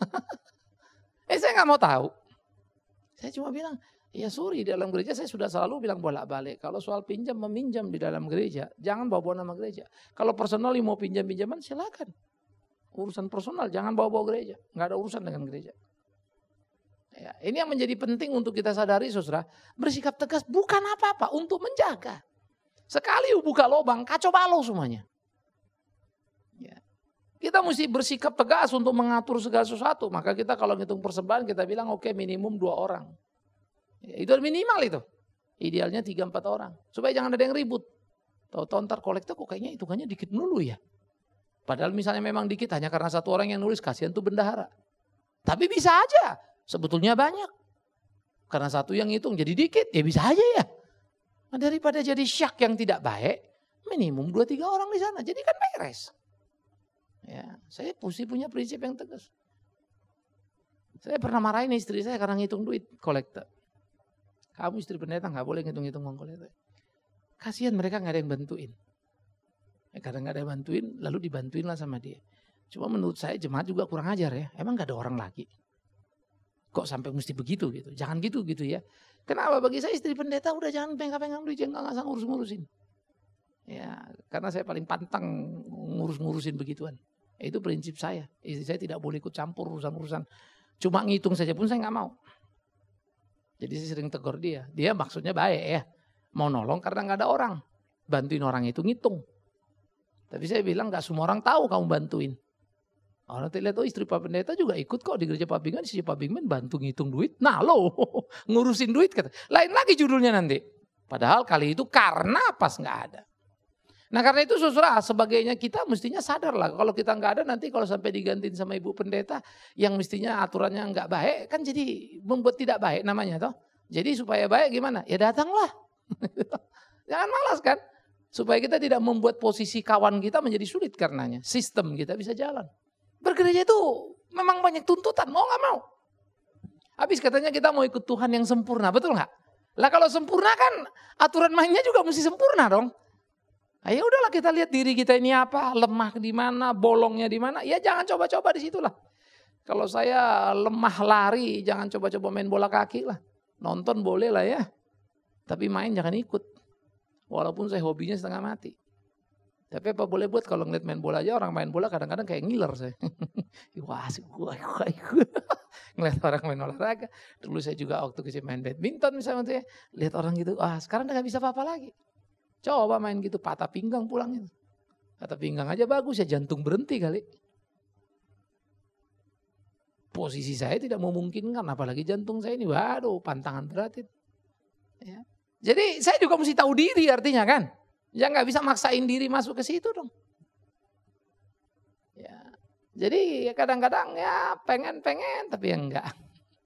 eh saya gak mau tahu. Saya cuma bilang, ya sorry di dalam gereja saya sudah selalu bilang bolak-balik. Kalau soal pinjam, meminjam di dalam gereja, jangan bawa-bawa nama gereja. Kalau personal mau pinjam-pinjaman silakan. Urusan personal, jangan bawa-bawa gereja. Gak ada urusan dengan gereja. Ya, ini yang menjadi penting untuk kita sadari saudara, bersikap tegas bukan apa-apa untuk menjaga. Sekali buka lubang, kacau balau semuanya. Ya. Kita mesti bersikap tegas untuk mengatur segala sesuatu. Maka kita kalau ngitung persembahan kita bilang oke okay, minimum dua orang. Ya, itu minimal itu. Idealnya tiga empat orang. Supaya jangan ada yang ribut. Tahu-tahu ntar kolektor kok kayaknya hitungannya dikit dulu ya. Padahal misalnya memang dikit hanya karena satu orang yang nulis, kasihan tuh bendahara. Tapi bisa aja. Sebetulnya banyak. Karena satu yang hitung jadi dikit, ya bisa aja ya. Nah, daripada jadi syak yang tidak baik, minimum dua tiga orang di sana. Jadi kan beres. Ya, saya mesti punya prinsip yang tegas. Saya pernah marahin istri saya karena ngitung duit kolektor. Kamu istri pendeta gak boleh ngitung-ngitung uang kolektor. Kasihan mereka gak ada yang bantuin. Ya, karena gak ada yang bantuin, lalu dibantuin lah sama dia. Cuma menurut saya jemaat juga kurang ajar ya. Emang gak ada orang lagi. Kok sampai mesti begitu gitu. Jangan gitu gitu ya. Kenapa bagi saya istri pendeta udah jangan pengang-pengang duit. Jangan ngasang ngurus-ngurusin. Ya karena saya paling pantang ngurus-ngurusin begituan. Itu prinsip saya. Istri saya tidak boleh ikut campur urusan-urusan. Cuma ngitung saja pun saya gak mau. Jadi saya sering tegur dia. Dia maksudnya baik ya. Mau nolong karena gak ada orang. Bantuin orang itu ngitung. Tapi saya bilang gak semua orang tahu kamu bantuin. Orang lihat oh istri Pak Pendeta juga ikut kok di gereja Pak Bigman. Si Pak Bigman bantu ngitung duit. Nah lo ngurusin duit kata. Lain lagi judulnya nanti. Padahal kali itu karena pas gak ada. Nah karena itu saudara sebagainya kita mestinya sadar lah. Kalau kita gak ada nanti kalau sampai digantiin sama Ibu Pendeta. Yang mestinya aturannya gak baik. Kan jadi membuat tidak baik namanya toh. Jadi supaya baik gimana? Ya datanglah. Jangan malas kan. Supaya kita tidak membuat posisi kawan kita menjadi sulit karenanya. Sistem kita bisa jalan. Bergereja itu memang banyak tuntutan, mau gak mau. Habis katanya kita mau ikut Tuhan yang sempurna, betul gak? Lah kalau sempurna kan aturan mainnya juga mesti sempurna dong. Ayo udahlah kita lihat diri kita ini apa, lemah di mana, bolongnya di mana. Ya jangan coba-coba di situlah. Kalau saya lemah lari, jangan coba-coba main bola kaki lah. Nonton boleh lah ya. Tapi main jangan ikut. Walaupun saya hobinya setengah mati. Tapi apa boleh buat kalau ngeliat main bola aja, orang main bola kadang-kadang kayak ngiler saya. Wah asik gue, ngeliat orang main olahraga. Dulu saya juga waktu kecil main badminton misalnya. Lihat orang gitu, ah sekarang udah gak bisa apa-apa lagi. Coba main gitu, patah pinggang pulangnya. Patah pinggang aja bagus ya, jantung berhenti kali. Posisi saya tidak memungkinkan, apalagi jantung saya ini, waduh pantangan berat itu. Ya. Jadi saya juga mesti tahu diri artinya kan. Ya nggak bisa maksain diri masuk ke situ dong. Ya. Jadi kadang-kadang ya pengen-pengen tapi ya enggak.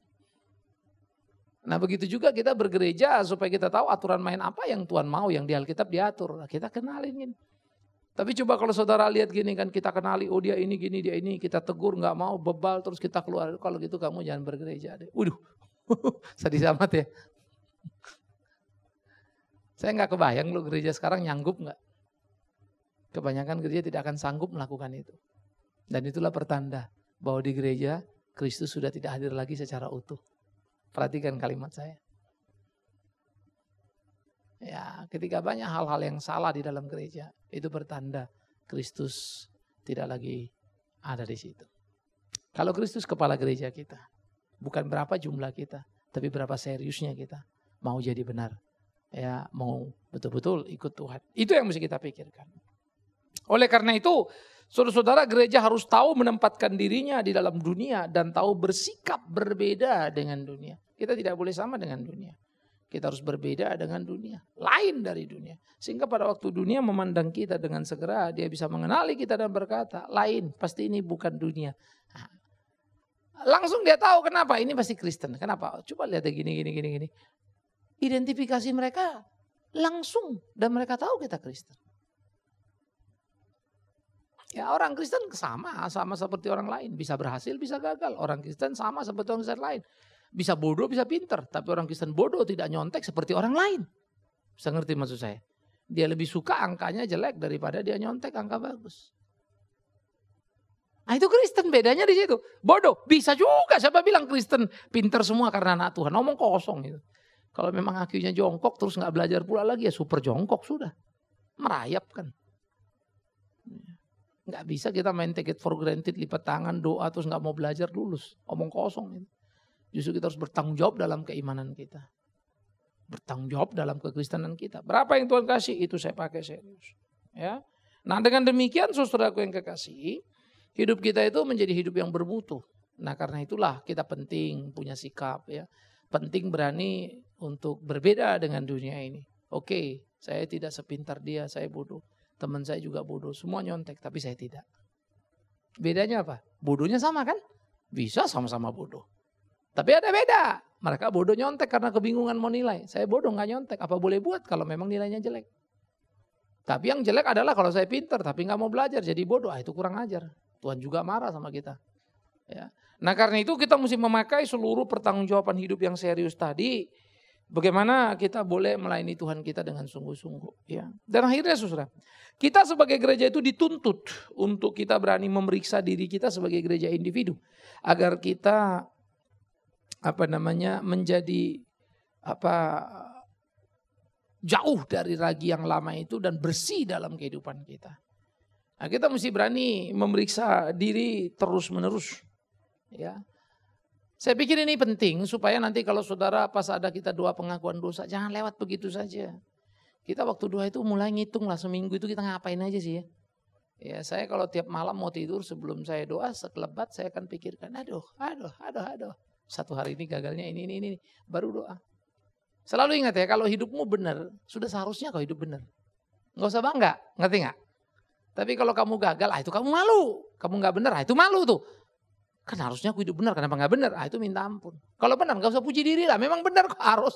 Nah begitu juga kita bergereja supaya kita tahu aturan main apa yang Tuhan mau, yang di Alkitab diatur. Nah, kita kenalin. Tapi coba kalau saudara lihat gini kan, kita kenali, oh dia ini gini, dia ini, kita tegur nggak mau, bebal terus kita keluar. Kalau gitu kamu jangan bergereja deh. Waduh, sedih amat ya. Saya nggak kebayang lo gereja sekarang nyanggup nggak? Kebanyakan gereja tidak akan sanggup melakukan itu. Dan itulah pertanda bahwa di gereja Kristus sudah tidak hadir lagi secara utuh. Perhatikan kalimat saya. Ya, ketika banyak hal-hal yang salah di dalam gereja, itu bertanda Kristus tidak lagi ada di situ. Kalau Kristus kepala gereja kita, bukan berapa jumlah kita, tapi berapa seriusnya kita mau jadi benar. Ya, mau betul-betul ikut Tuhan. Itu yang mesti kita pikirkan. Oleh karena itu, saudara-saudara, gereja harus tahu menempatkan dirinya di dalam dunia dan tahu bersikap berbeda dengan dunia. Kita tidak boleh sama dengan dunia. Kita harus berbeda dengan dunia, lain dari dunia. Sehingga pada waktu dunia memandang kita dengan segera, dia bisa mengenali kita dan berkata, lain, pasti ini bukan dunia. Nah, langsung dia tahu kenapa, ini pasti Kristen. Kenapa? Coba lihat gini, gini, gini, gini. Identifikasi mereka langsung dan mereka tahu kita Kristen. Ya orang Kristen sama, sama seperti orang lain. Bisa berhasil, bisa gagal. Orang Kristen sama seperti orang Kristen lain. Bisa bodoh, bisa pinter. Tapi orang Kristen bodoh tidak nyontek seperti orang lain. Bisa ngerti maksud saya? Dia lebih suka angkanya jelek daripada dia nyontek angka bagus. Nah itu Kristen, bedanya di situ. Bodoh, bisa juga. Siapa bilang Kristen pinter semua karena anak Tuhan? Ngomong kosong itu. Kalau memang akhirnya jongkok terus gak belajar pula lagi ya super jongkok sudah. Merayap kan. Gak bisa kita main take it for granted, lipat tangan, doa terus gak mau belajar lulus. Omong kosong. Justru kita harus bertanggung jawab dalam keimanan kita. Bertanggung jawab dalam kekristenan kita. Berapa yang Tuhan kasih itu saya pakai serius. Ya. Nah dengan demikian saudaraku yang kekasih, hidup kita itu menjadi hidup yang bermutu. Nah karena itulah kita penting punya sikap ya. Penting berani untuk berbeda dengan dunia ini. Oke, saya tidak sepintar dia, saya bodoh. Teman saya juga bodoh, semua nyontek, tapi saya tidak. Bedanya apa? Bodohnya sama kan? Bisa sama-sama bodoh. Tapi ada beda. Mereka bodoh nyontek karena kebingungan mau nilai. Saya bodoh gak nyontek, apa boleh buat kalau memang nilainya jelek. Tapi yang jelek adalah kalau saya pintar tapi gak mau belajar jadi bodoh, ah, itu kurang ajar. Tuhan juga marah sama kita. Ya. Nah karena itu kita mesti memakai seluruh pertanggungjawaban hidup yang serius tadi. Bagaimana kita boleh melayani Tuhan kita dengan sungguh-sungguh. Ya. Dan akhirnya saudara, kita sebagai gereja itu dituntut untuk kita berani memeriksa diri kita sebagai gereja individu. Agar kita apa namanya menjadi apa jauh dari ragi yang lama itu dan bersih dalam kehidupan kita. Nah, kita mesti berani memeriksa diri terus-menerus. Ya, saya pikir ini penting supaya nanti kalau saudara pas ada kita doa pengakuan dosa jangan lewat begitu saja. Kita waktu doa itu mulai ngitung lah seminggu itu kita ngapain aja sih ya. Ya saya kalau tiap malam mau tidur sebelum saya doa sekelebat saya akan pikirkan aduh, aduh, aduh, aduh. Satu hari ini gagalnya ini, ini, ini, baru doa. Selalu ingat ya kalau hidupmu benar sudah seharusnya kau hidup benar. Nggak usah bangga, ngerti nggak? Tapi kalau kamu gagal, ah itu kamu malu. Kamu nggak benar, ah itu malu tuh. Kan harusnya aku hidup benar, kenapa gak benar? Ah itu minta ampun. Kalau benar gak usah puji diri lah, memang benar kok harus.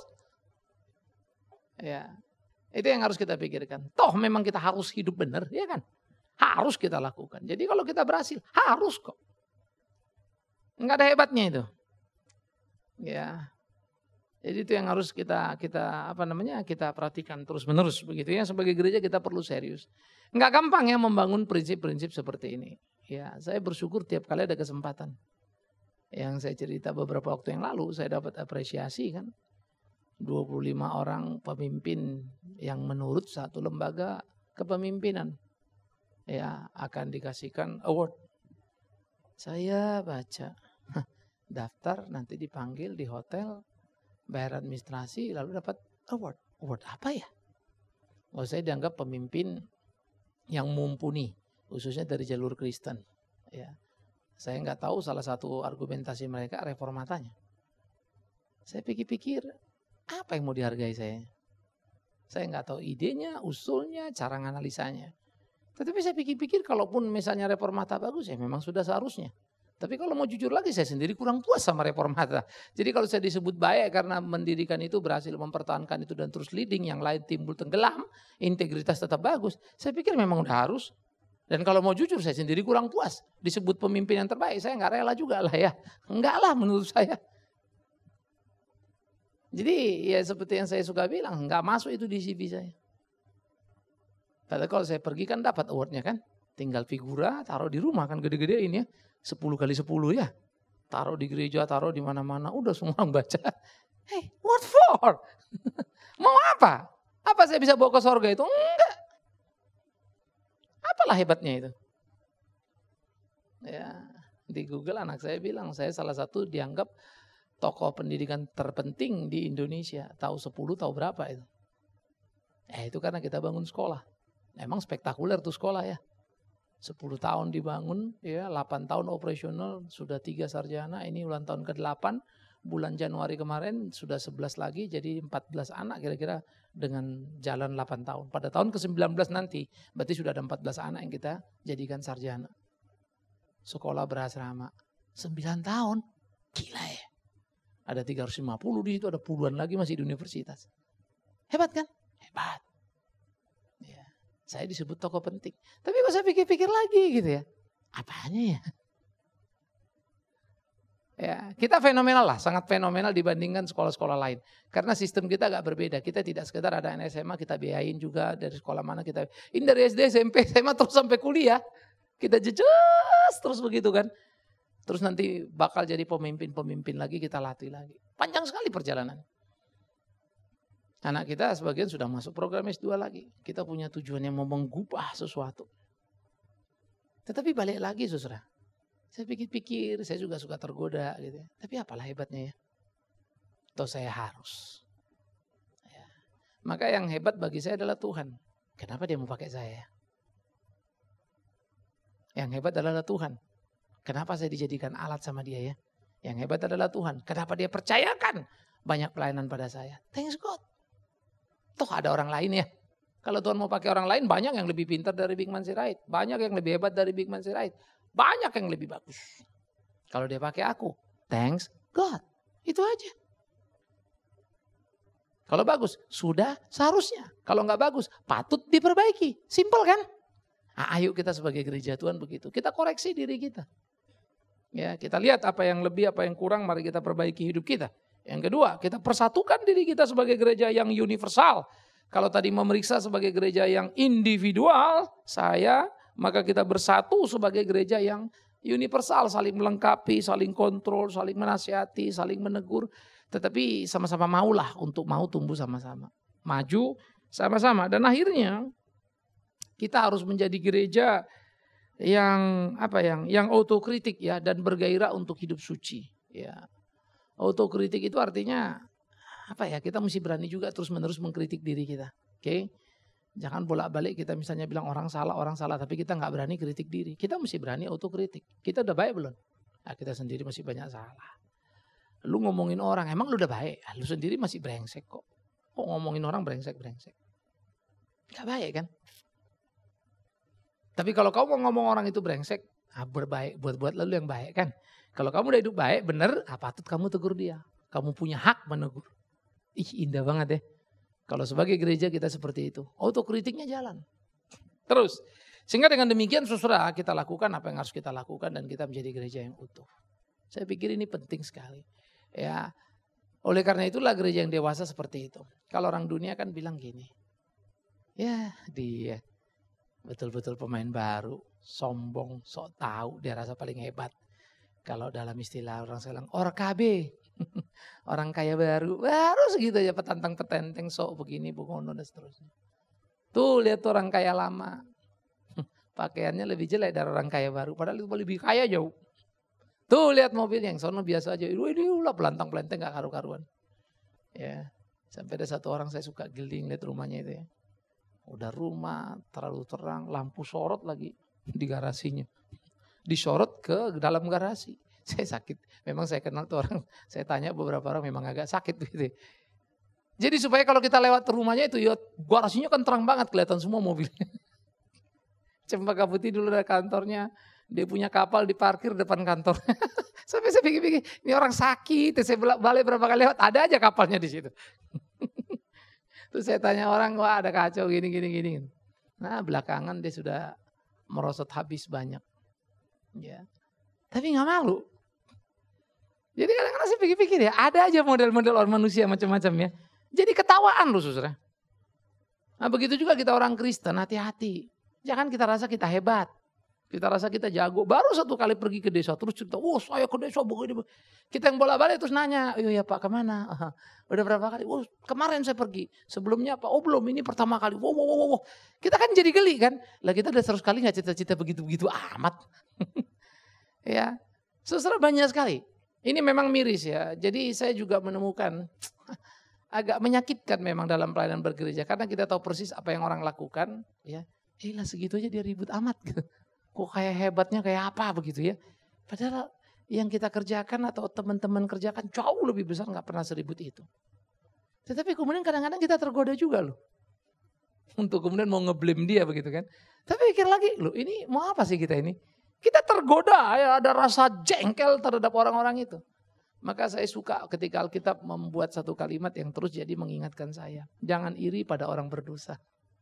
Ya, itu yang harus kita pikirkan. Toh memang kita harus hidup benar, ya kan? Harus kita lakukan. Jadi kalau kita berhasil, harus kok. Enggak ada hebatnya itu. Ya. Jadi itu yang harus kita kita apa namanya kita perhatikan terus menerus begitu ya. Sebagai gereja kita perlu serius. Enggak gampang ya membangun prinsip-prinsip seperti ini. Ya, saya bersyukur tiap kali ada kesempatan. Yang saya cerita beberapa waktu yang lalu saya dapat apresiasi kan. dua puluh lima orang pemimpin yang menurut satu lembaga kepemimpinan ya akan dikasihkan award. Saya baca daftar nanti dipanggil di hotel, bayar administrasi lalu dapat award. Award apa ya? Oh, saya dianggap pemimpin yang mumpuni, khususnya dari jalur Kristen. Ya, saya nggak tahu salah satu argumentasi mereka reformatanya. Saya pikir-pikir apa yang mau dihargai saya? Saya nggak tahu idenya, usulnya, cara nganalisanya. Tetapi saya pikir-pikir kalaupun misalnya reformata bagus ya memang sudah seharusnya. Tapi kalau mau jujur lagi saya sendiri kurang puas sama reformata. Jadi kalau saya disebut baik karena mendirikan itu berhasil mempertahankan itu dan terus leading, yang lain timbul tenggelam, integritas tetap bagus. Saya pikir memang udah harus. Dan kalau mau jujur saya sendiri kurang puas. Disebut pemimpin yang terbaik saya nggak rela juga lah ya. Enggak lah menurut saya. Jadi ya seperti yang saya suka bilang nggak masuk itu di C V saya. Padahal kalau saya pergi kan dapat awardnya kan. Tinggal figura, taruh di rumah kan gede-gedein ya. sepuluh kali sepuluh ya. Taruh di gereja, taruh di mana-mana. Udah semua orang baca. Hey, what for? Mau apa? Apa saya bisa bawa ke sorga itu? Enggak. Apalah hebatnya itu? Ya, di Google anak saya bilang, saya salah satu dianggap tokoh pendidikan terpenting di Indonesia. Tahu sepuluh, tahu berapa itu. Eh itu karena kita bangun sekolah. Emang spektakuler tuh sekolah ya. sepuluh tahun dibangun, ya delapan tahun operasional, sudah tiga sarjana, ini ulang tahun ke delapan, bulan Januari kemarin sudah sebelas lagi, jadi empat belas anak kira-kira dengan jalan delapan tahun. Pada tahun ke sembilan belas nanti, berarti sudah ada empat belas anak yang kita jadikan sarjana. Sekolah berasrama, sembilan tahun, gila ya. Ada tiga ratus lima puluh di situ, ada puluhan lagi masih di universitas. Hebat kan? Hebat. Saya disebut tokoh penting. Tapi kok saya pikir-pikir lagi gitu ya. Apanya ya? Ya, kita fenomenal lah, sangat fenomenal dibandingkan sekolah-sekolah lain. Karena sistem kita agak berbeda. Kita tidak sekedar ada anak S M A, kita biayain juga dari sekolah mana kita. Ini dari S D, S M P, S M A terus sampai kuliah. Kita jejes terus begitu kan. Terus nanti bakal jadi pemimpin-pemimpin lagi, kita latih lagi. Panjang sekali perjalanan. Anak kita sebagian sudah masuk program S dua lagi. Kita punya tujuan yang mau mengubah sesuatu. Tetapi balik lagi saudara. Saya pikir-pikir, saya juga suka tergoda gitu. Tapi apalah hebatnya ya. Toh saya harus. Ya. Maka yang hebat bagi saya adalah Tuhan. Kenapa dia mau pakai saya? Yang hebat adalah Tuhan. Kenapa saya dijadikan alat sama dia ya? Yang hebat adalah Tuhan. Kenapa dia percayakan banyak pelayanan pada saya? Thanks God. Toh ada orang lain ya. Kalau Tuhan mau pakai orang lain, banyak yang lebih pintar dari Big Man Sirait. Banyak yang lebih hebat dari Big Man Sirait. Banyak yang lebih bagus. Kalau dia pakai aku, thanks God. Itu aja. Kalau bagus, sudah seharusnya. Kalau nggak bagus, patut diperbaiki. Simple kan? Nah, ayo kita sebagai gereja Tuhan begitu. Kita koreksi diri kita. Ya, kita lihat apa yang lebih, apa yang kurang, mari kita perbaiki hidup kita. Yang kedua, kita persatukan diri kita sebagai gereja yang universal. Kalau tadi memeriksa sebagai gereja yang individual, saya, maka kita bersatu sebagai gereja yang universal. Saling melengkapi, saling kontrol, saling menasihati, saling menegur. Tetapi sama-sama maulah untuk mau tumbuh sama-sama. Maju sama-sama. Dan akhirnya kita harus menjadi gereja yang apa yang yang otokritik ya dan bergairah untuk hidup suci. Ya. Otokritik itu artinya apa ya? Kita mesti berani juga terus-menerus mengkritik diri kita. Oke? Okay? Jangan bolak-balik kita misalnya bilang orang salah, orang salah, tapi kita nggak berani kritik diri. Kita mesti berani otokritik. Kita udah baik belum? Nah, kita sendiri masih banyak salah. Lu ngomongin orang, emang lu udah baik? Lu sendiri masih brengsek kok. Kok ngomongin orang brengsek-brengsek? Gak baik kan? Tapi kalau kamu mau ngomong orang itu brengsek, ah, berbaik, buat-buat lalu yang baik kan? Kalau kamu udah hidup baik, bener, ah, patut kamu tegur dia. Kamu punya hak menegur. Ih, indah banget ya. Kalau sebagai gereja kita seperti itu. Otokritiknya jalan. Terus, sehingga dengan demikian saudara kita lakukan apa yang harus kita lakukan dan kita menjadi gereja yang utuh. Saya pikir ini penting sekali. Ya, Oleh karena itulah gereja yang dewasa seperti itu. Kalau orang dunia kan bilang gini, ya dia betul-betul pemain baru, sombong, sok tahu, dia rasa paling hebat. Kalau dalam istilah orang sekarang, or K B, orang kaya baru, baru segitu aja petantang petenteng, sok begini, begono dan seterusnya. Tuh lihat orang kaya lama, pakaiannya lebih jelek dari orang kaya baru, padahal itu lebih kaya jauh. Tuh lihat mobil yang sono biasa aja, ini ulah pelantang pelenteng gak karu-karuan. Ya, sampai ada satu orang saya suka geling lihat rumahnya itu ya. Udah rumah terlalu terang, lampu sorot lagi di garasinya. Disorot ke dalam garasi. Saya sakit. Memang saya kenal tuh orang. Saya tanya beberapa orang memang agak sakit gitu. Jadi supaya kalau kita lewat rumahnya itu ya garasinya kan terang banget kelihatan semua mobilnya. Cempaka Putih dulu ada kantornya. Dia punya kapal diparkir depan kantor. Sampai saya pikir-pikir, ini orang sakit. Saya balik berapa kali lewat, ada aja kapalnya di situ. Terus saya tanya orang, wah ada kacau gini, gini, gini. Nah belakangan dia sudah merosot habis banyak. Ya, tapi nggak malu. Jadi kadang-kadang saya pikir-pikir ya, ada aja model-model orang manusia macam-macam ya. Jadi ketawaan loh saudara. Nah begitu juga kita orang Kristen, hati-hati. Jangan kita rasa kita hebat. Kita rasa kita jago. Baru satu kali pergi ke desa, terus cerita, oh saya ke desa begini. Kita yang bola-balik terus nanya, oh ya Pak kemana? Udah berapa kali? Oh kemarin saya pergi. Sebelumnya Pak, oh belum, ini pertama kali. Wow, wow, wow, wow. Kita kan jadi geli kan. Lah kita udah seratus kali gak cita-cita begitu-begitu amat. Ya, saudara banyak sekali. Ini memang miris ya. Jadi saya juga menemukan agak menyakitkan memang dalam pelayanan bergereja. Karena kita tahu persis apa yang orang lakukan. Ya, eh lah segitu aja dia ribut amat gitu. Kok kayak hebatnya kayak apa begitu ya. Padahal yang kita kerjakan atau teman-teman kerjakan jauh lebih besar, gak pernah seribut itu. Tetapi kemudian kadang-kadang kita tergoda juga loh. Untuk kemudian mau ngeblame dia begitu kan. Tapi pikir lagi, loh ini mau apa sih kita ini? Kita tergoda ya, ada rasa jengkel terhadap orang-orang itu. Maka saya suka ketika Alkitab membuat satu kalimat yang terus jadi mengingatkan saya. Jangan iri pada orang berdosa.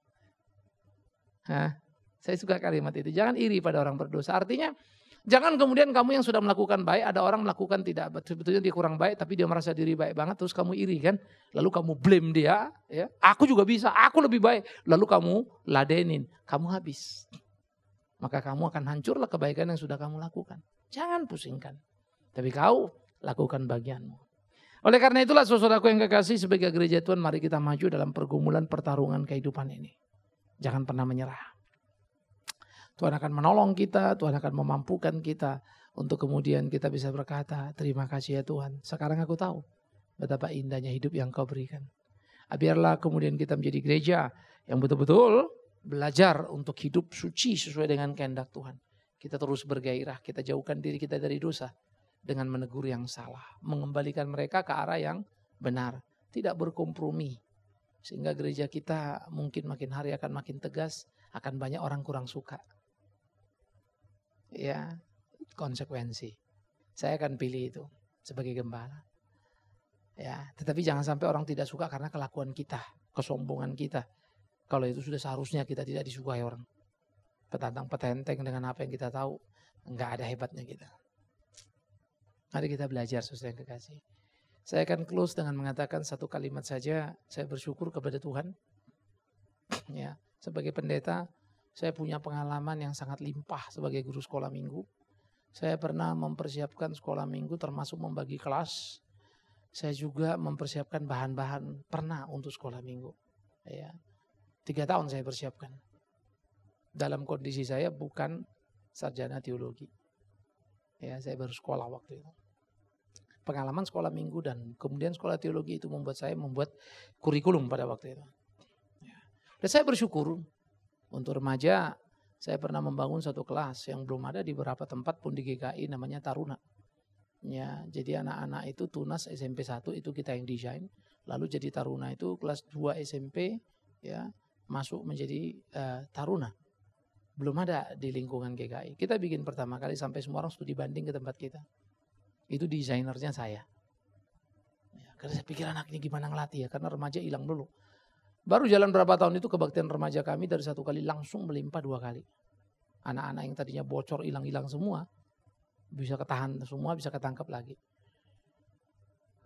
Hah? Saya suka kalimat itu. Jangan iri pada orang berdosa. Artinya jangan kemudian kamu yang sudah melakukan baik, ada orang melakukan tidak, sebetulnya dia kurang baik tapi dia merasa diri baik banget, terus kamu iri kan. Lalu kamu blame dia, ya. Aku juga bisa, aku lebih baik. Lalu kamu ladenin, kamu habis. Maka kamu akan hancurlah kebaikan yang sudah kamu lakukan. Jangan pusingkan. Tapi kau lakukan bagianmu. Oleh karena itulah saudaraku yang kekasih, sebagai gereja Tuhan mari kita maju dalam pergumulan pertarungan kehidupan ini. Jangan pernah menyerah. Tuhan akan menolong kita, Tuhan akan memampukan kita untuk kemudian kita bisa berkata, terima kasih ya Tuhan. Sekarang aku tahu betapa indahnya hidup yang kau berikan. Biarlah kemudian kita menjadi gereja yang betul-betul belajar untuk hidup suci sesuai dengan kehendak Tuhan. Kita terus bergairah, kita jauhkan diri kita dari dosa dengan menegur yang salah. Mengembalikan mereka ke arah yang benar, tidak berkompromi. Sehingga gereja kita mungkin makin hari akan makin tegas, akan banyak orang kurang suka. Ya, konsekuensi. Saya akan pilih itu sebagai gembala. Ya, tetapi jangan sampai orang tidak suka karena kelakuan kita, kesombongan kita. Kalau itu sudah seharusnya kita tidak disukai orang. Petantang petenteng dengan apa yang kita tahu, enggak ada hebatnya kita. Mari kita belajar saudara yang kekasih. Saya akan close dengan mengatakan satu kalimat saja. Saya bersyukur kepada Tuhan. Ya, sebagai pendeta, saya punya pengalaman yang sangat limpah sebagai guru sekolah minggu. Saya pernah mempersiapkan sekolah minggu termasuk membagi kelas. Saya juga mempersiapkan bahan-bahan pernah untuk sekolah minggu. Ya, tiga tahun saya persiapkan. Dalam kondisi saya bukan sarjana teologi. Ya, saya baru sekolah waktu itu. Pengalaman sekolah minggu dan kemudian sekolah teologi itu membuat saya membuat kurikulum pada waktu itu. Ya. Dan saya bersyukur. Untuk remaja, saya pernah membangun satu kelas yang belum ada di beberapa tempat pun di G K I namanya Taruna. Ya, jadi anak-anak itu tunas S M P satu itu kita yang desain. Lalu jadi Taruna itu kelas dua S M P ya masuk menjadi uh, Taruna. Belum ada di lingkungan G K I. Kita bikin pertama kali sampai semua orang studi banding ke tempat kita. Itu desainernya saya. Ya, karena saya pikir anaknya gimana ngelatih ya, karena remaja hilang dulu. Baru jalan berapa tahun itu kebaktian remaja kami dari satu kali langsung melimpah dua kali. Anak-anak yang tadinya bocor hilang-hilang semua bisa ketahan semua, bisa ketangkep lagi.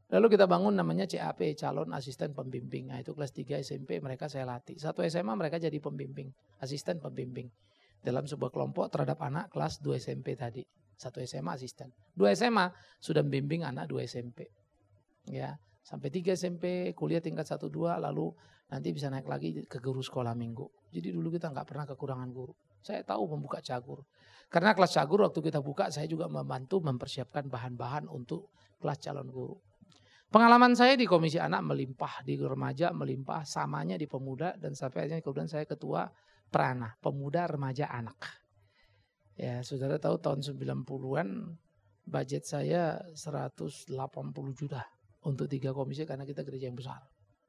Lalu kita bangun namanya C A P, calon asisten pembimbing. Nah itu kelas tiga S M P mereka saya latih. Satu S M A mereka jadi pembimbing, asisten pembimbing. Dalam sebuah kelompok terhadap anak kelas dua S M P tadi. Satu S M A asisten. Dua S M A sudah membimbing anak dua S M P. Ya, sampai tiga S M P, kuliah tingkat satu dua, lalu nanti bisa naik lagi ke guru sekolah minggu. Jadi dulu kita nggak pernah kekurangan guru. Saya tahu membuka cagur. Karena kelas cagur waktu kita buka saya juga membantu mempersiapkan bahan-bahan untuk kelas calon guru. Pengalaman saya di komisi anak melimpah, di remaja melimpah, samanya di pemuda, dan sampai akhirnya kemudian saya ketua Prana, pemuda remaja anak. Ya saudara tahu tahun sembilan puluhan budget saya seratus delapan puluh juta untuk tiga komisi karena kita gereja yang besar.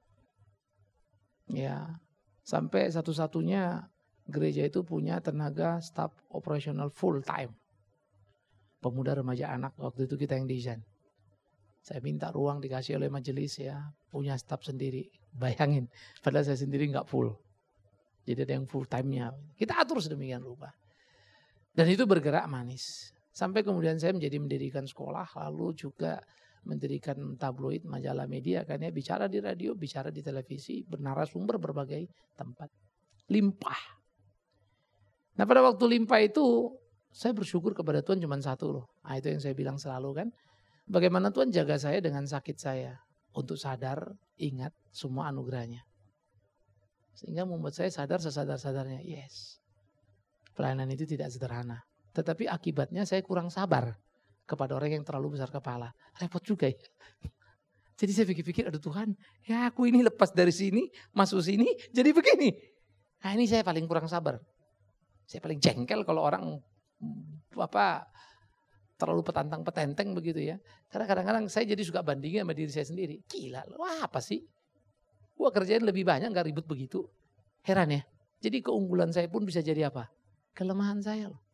Ya sampai satu-satunya gereja itu punya tenaga staf operasional full time. Pemuda remaja anak, waktu itu kita yang desain. Saya minta ruang dikasih oleh majelis ya, punya staf sendiri. Bayangin, padahal saya sendiri nggak full. Jadi ada yang full time-nya. Kita atur sedemikian rupa. Dan itu bergerak manis. Sampai kemudian saya menjadi mendirikan sekolah, lalu juga mendirikan tabloid, majalah media. Karena bicara di radio, bicara di televisi, bernarasumber berbagai tempat. Limpah. Nah pada waktu limpah itu, saya bersyukur kepada Tuhan cuma satu loh. Nah itu yang saya bilang selalu kan. Bagaimana Tuhan jaga saya dengan sakit saya. Untuk sadar, ingat semua anugerahnya. Sehingga membuat saya sadar sesadar-sadarnya. Yes, pelayanan itu tidak sederhana. Tetapi akibatnya saya kurang sabar kepada orang yang terlalu besar kepala. Repot juga ya. Jadi saya pikir-pikir, aduh Tuhan, ya aku ini lepas dari sini, masuk sini, jadi begini. Nah ini saya paling kurang sabar. Saya paling jengkel kalau orang apa terlalu petantang petenteng begitu ya. Karena kadang-kadang saya jadi suka bandingin sama diri saya sendiri. Gila, wah apa sih? Gua kerjain lebih banyak gak ribut begitu. Heran ya. Jadi keunggulan saya pun bisa jadi apa? Kelemahan saya loh.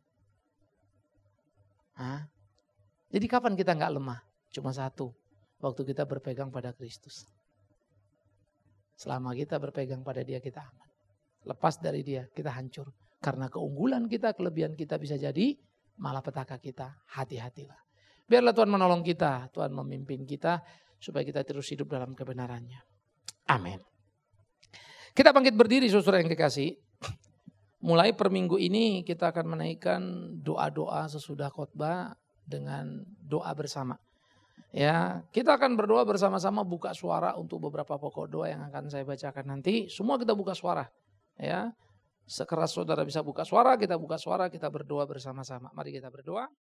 Hah? Jadi kapan kita gak lemah? Cuma satu. Waktu kita berpegang pada Kristus. Selama kita berpegang pada Dia kita aman. Lepas dari Dia kita hancur. Karena keunggulan kita, kelebihan kita bisa jadi malapetaka kita. Hati-hatilah. Biarlah Tuhan menolong kita. Tuhan memimpin kita. Supaya kita terus hidup dalam kebenarannya. Amin. Kita bangkit berdiri saudara yang kekasih. Mulai per minggu ini kita akan menaikkan doa-doa sesudah khotbah dengan doa bersama. Ya, kita akan berdoa bersama-sama, buka suara untuk beberapa pokok doa yang akan saya bacakan nanti. Semua kita buka suara. Ya, sekeras saudara bisa buka suara, kita buka suara, kita berdoa bersama-sama. Mari kita berdoa.